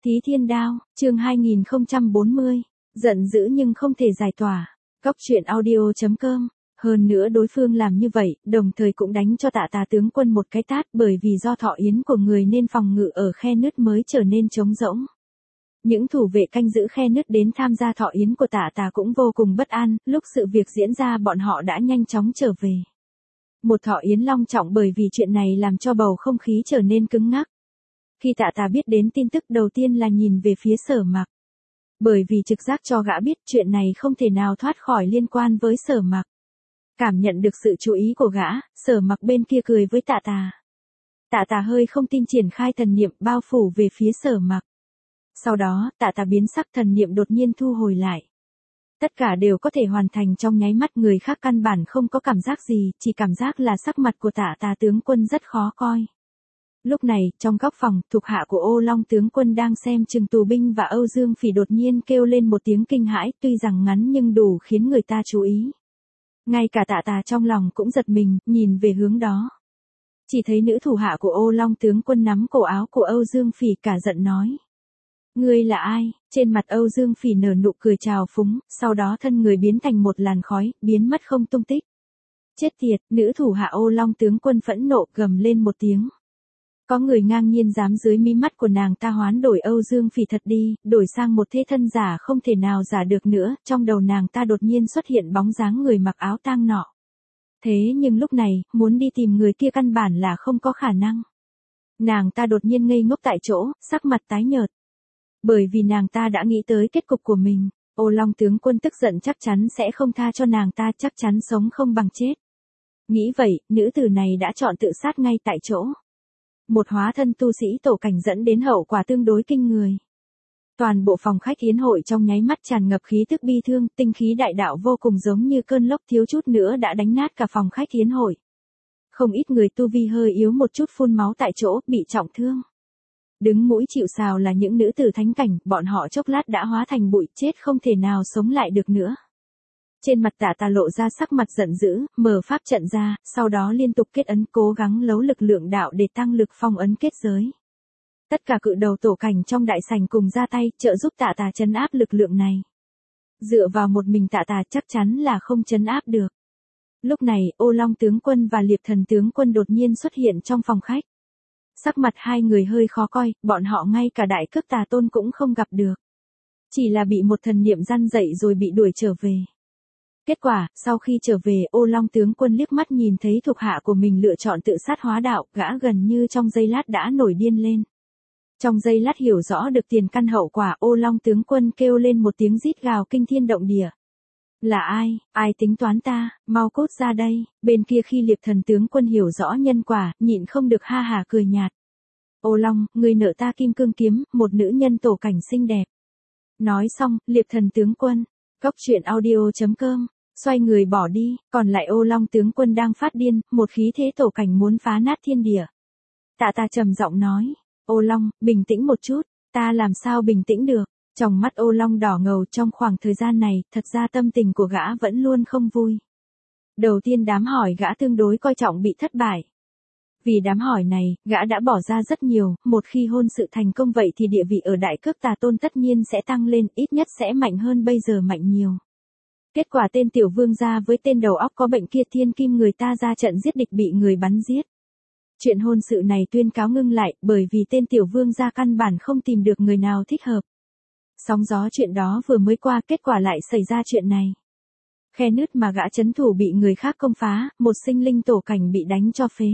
Thí Thiên Đao, chương 2040, giận dữ nhưng không thể giải tỏa. Góc truyện audio.com. Hơn nữa đối phương làm như vậy, đồng thời cũng đánh cho Tạ tướng quân một cái tát, bởi vì do thọ yến của người nên phòng ngự ở khe nứt mới trở nên trống rỗng. Những thủ vệ canh giữ khe nứt đến tham gia thọ yến của Tạ cũng vô cùng bất an, lúc sự việc diễn ra bọn họ đã nhanh chóng trở về. Một thọ yến long trọng, bởi vì chuyện này làm cho bầu không khí trở nên cứng ngắc. Khi Tạ biết đến tin tức, đầu tiên là nhìn về phía Sở Mặc. Bởi vì trực giác cho gã biết chuyện này không thể nào thoát khỏi liên quan với Sở Mặc. Cảm nhận được sự chú ý của gã, Sở Mặc bên kia cười với Tạ. Tạ hơi không tin triển khai thần niệm bao phủ về phía Sở Mặc. Sau đó, Tạ biến sắc, thần niệm đột nhiên thu hồi lại. Tất cả đều có thể hoàn thành trong nháy mắt, người khác căn bản không có cảm giác gì, chỉ cảm giác là sắc mặt của Tạ tướng quân rất khó coi. Lúc này, trong góc phòng, thuộc hạ của Ô Long tướng quân đang xem chừng tù binh và Âu Dương Phỉ đột nhiên kêu lên một tiếng kinh hãi, tuy rằng ngắn nhưng đủ khiến người ta chú ý. Ngay cả Tạ trong lòng cũng giật mình, nhìn về hướng đó. Chỉ thấy nữ thủ hạ của Ô Long tướng quân nắm cổ áo của Âu Dương Phỉ, cả giận nói: "Ngươi là ai?" Trên mặt Âu Dương Phỉ nở nụ cười trào phúng, sau đó thân người biến thành một làn khói, biến mất không tung tích. Chết tiệt, nữ thủ hạ Ô Long tướng quân phẫn nộ gầm lên một tiếng. Có người ngang nhiên dám dưới mí mắt của nàng ta hoán đổi Âu Dương Phỉ thật đi, đổi sang một thế thân giả không thể nào giả được nữa, trong đầu nàng ta đột nhiên xuất hiện bóng dáng người mặc áo tang nọ. Thế nhưng lúc này, muốn đi tìm người kia căn bản là không có khả năng. Nàng ta đột nhiên ngây ngốc tại chỗ, sắc mặt tái nhợt. Bởi vì nàng ta đã nghĩ tới kết cục của mình, Ô Long tướng quân tức giận chắc chắn sẽ không tha cho nàng ta, chắc chắn sống không bằng chết. Nghĩ vậy, nữ tử này đã chọn tự sát ngay tại chỗ. Một hóa thân tu sĩ tổ cảnh dẫn đến hậu quả tương đối kinh người. Toàn bộ phòng khách yến hội trong nháy mắt tràn ngập khí tức bi thương, tinh khí đại đạo vô cùng giống như cơn lốc, thiếu chút nữa đã đánh nát cả phòng khách yến hội. Không ít người tu vi hơi yếu một chút phun máu tại chỗ, bị trọng thương. Đứng mũi chịu sào là những nữ tử thánh cảnh, bọn họ chốc lát đã hóa thành bụi, chết không thể nào sống lại được nữa. Trên mặt Tạ lộ ra sắc mặt giận dữ, mở pháp trận ra, sau đó liên tục kết ấn, cố gắng lấu lực lượng đạo để tăng lực phong ấn kết giới. Tất cả cự đầu tổ cảnh trong đại sảnh cùng ra tay, trợ giúp Tạ trấn áp lực lượng này. Dựa vào một mình Tạ chắc chắn là không trấn áp được. Lúc này, Ô Long tướng quân và Liệp Thần tướng quân đột nhiên xuất hiện trong phòng khách. Sắc mặt hai người hơi khó coi, bọn họ ngay cả đại cước Tà Tôn cũng không gặp được. Chỉ là bị một thần niệm răn dậy rồi bị đuổi trở về. Kết quả, sau khi trở về, Ô Long tướng quân liếc mắt nhìn thấy thuộc hạ của mình lựa chọn tự sát hóa đạo, gã gần như trong giây lát đã nổi điên lên. Trong giây lát hiểu rõ được tiền căn hậu quả, Ô Long tướng quân kêu lên một tiếng rít gào kinh thiên động địa. Là ai, ai tính toán ta, mau cút ra đây. Bên kia khi Liệp Thần tướng quân hiểu rõ nhân quả, nhịn không được ha hả cười nhạt. Ô Long, người nợ ta kim cương kiếm, một nữ nhân tổ cảnh xinh đẹp. Nói xong, Liệp Thần tướng quân, góc truyện audio.com, xoay người bỏ đi, còn lại Ô Long tướng quân đang phát điên, một khí thế tổ cảnh muốn phá nát thiên địa. Tạ trầm giọng nói: Ô Long, bình tĩnh một chút. Ta làm sao bình tĩnh được? Trong mắt Ô Long đỏ ngầu, trong khoảng thời gian này, thật ra tâm tình của gã vẫn luôn không vui. Đầu tiên đám hỏi gã tương đối coi trọng bị thất bại. Vì đám hỏi này, gã đã bỏ ra rất nhiều, một khi hôn sự thành công vậy thì địa vị ở Đại Cước Tà Tôn tất nhiên sẽ tăng lên, ít nhất sẽ mạnh hơn bây giờ mạnh nhiều. Kết quả tên tiểu vương gia với tên đầu óc có bệnh kia thiên kim người ta ra trận giết địch bị người bắn giết. Chuyện hôn sự này tuyên cáo ngưng lại, bởi vì tên tiểu vương gia căn bản không tìm được người nào thích hợp. Sóng gió chuyện đó vừa mới qua, kết quả lại xảy ra chuyện này. Khe nứt mà gã trấn thủ bị người khác công phá, một sinh linh tổ cảnh bị đánh cho phế.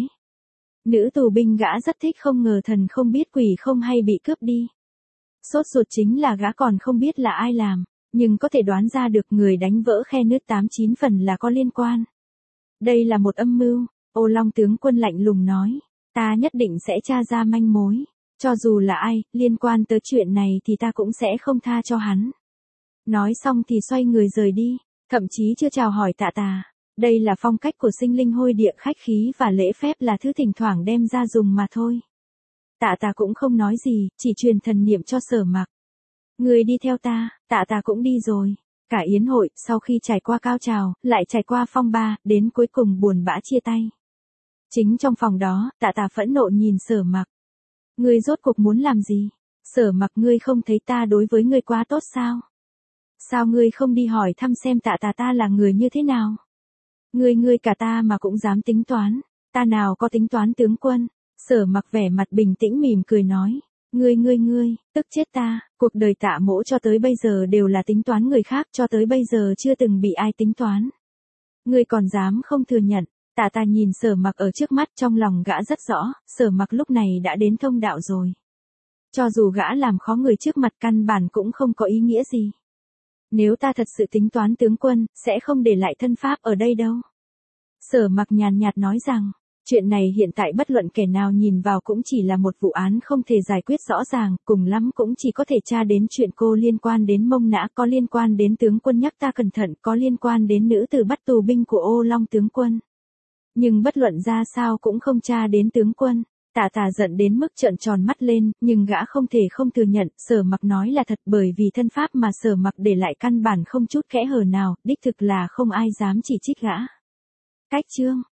Nữ tù binh gã rất thích, không ngờ thần không biết quỷ không hay bị cướp đi. Sốt ruột chính là gã còn không biết là ai làm, nhưng có thể đoán ra được người đánh vỡ khe nứt 8-9 phần là có liên quan. Đây là một âm mưu. Ô Long tướng quân lạnh lùng nói: ta nhất định sẽ tra ra manh mối. Cho dù là ai, liên quan tới chuyện này thì ta cũng sẽ không tha cho hắn. Nói xong thì xoay người rời đi, thậm chí chưa chào hỏi Tạ. Đây là phong cách của sinh linh hôi địa, khách khí và lễ phép là thứ thỉnh thoảng đem ra dùng mà thôi. Tạ cũng không nói gì, chỉ truyền thần niệm cho Sở Mặc. Người đi theo ta. Tạ cũng đi rồi. Cả yến hội, sau khi trải qua cao trào, lại trải qua phong ba, đến cuối cùng buồn bã chia tay. Chính trong phòng đó, Tạ phẫn nộ nhìn Sở Mặc. Ngươi rốt cuộc muốn làm gì? Sở Mặc, ngươi không thấy ta đối với ngươi quá tốt sao? Sao ngươi không đi hỏi thăm xem tạ ta là người như thế nào? Ngươi cả ta mà cũng dám tính toán, ta nào có tính toán tướng quân. Sở Mặc vẻ mặt bình tĩnh mỉm cười nói, ngươi, tức chết ta, cuộc đời Tạ Mỗ cho tới bây giờ đều là tính toán người khác, cho tới bây giờ chưa từng bị ai tính toán. Ngươi còn dám không thừa nhận. Ta nhìn Sở Mặc ở trước mắt, trong lòng gã rất rõ, Sở Mặc lúc này đã đến thông đạo rồi. Cho dù gã làm khó người trước mặt căn bản cũng không có ý nghĩa gì. Nếu ta thật sự tính toán tướng quân, sẽ không để lại thân pháp ở đây đâu. Sở Mặc nhàn nhạt nói rằng, chuyện này hiện tại bất luận kẻ nào nhìn vào cũng chỉ là một vụ án không thể giải quyết rõ ràng, cùng lắm cũng chỉ có thể tra đến chuyện cô liên quan đến Mông Nã, có liên quan đến tướng quân nhắc ta cẩn thận, có liên quan đến nữ tử bắt tù binh của Ô Long tướng quân. Nhưng bất luận ra sao cũng không tra đến tướng quân. Tạ giận đến mức trợn tròn mắt lên, nhưng gã không thể không thừa nhận, Sở Mặc nói là thật, bởi vì thân pháp mà Sở Mặc để lại căn bản không chút kẽ hở nào, đích thực là không ai dám chỉ trích gã. Cách chương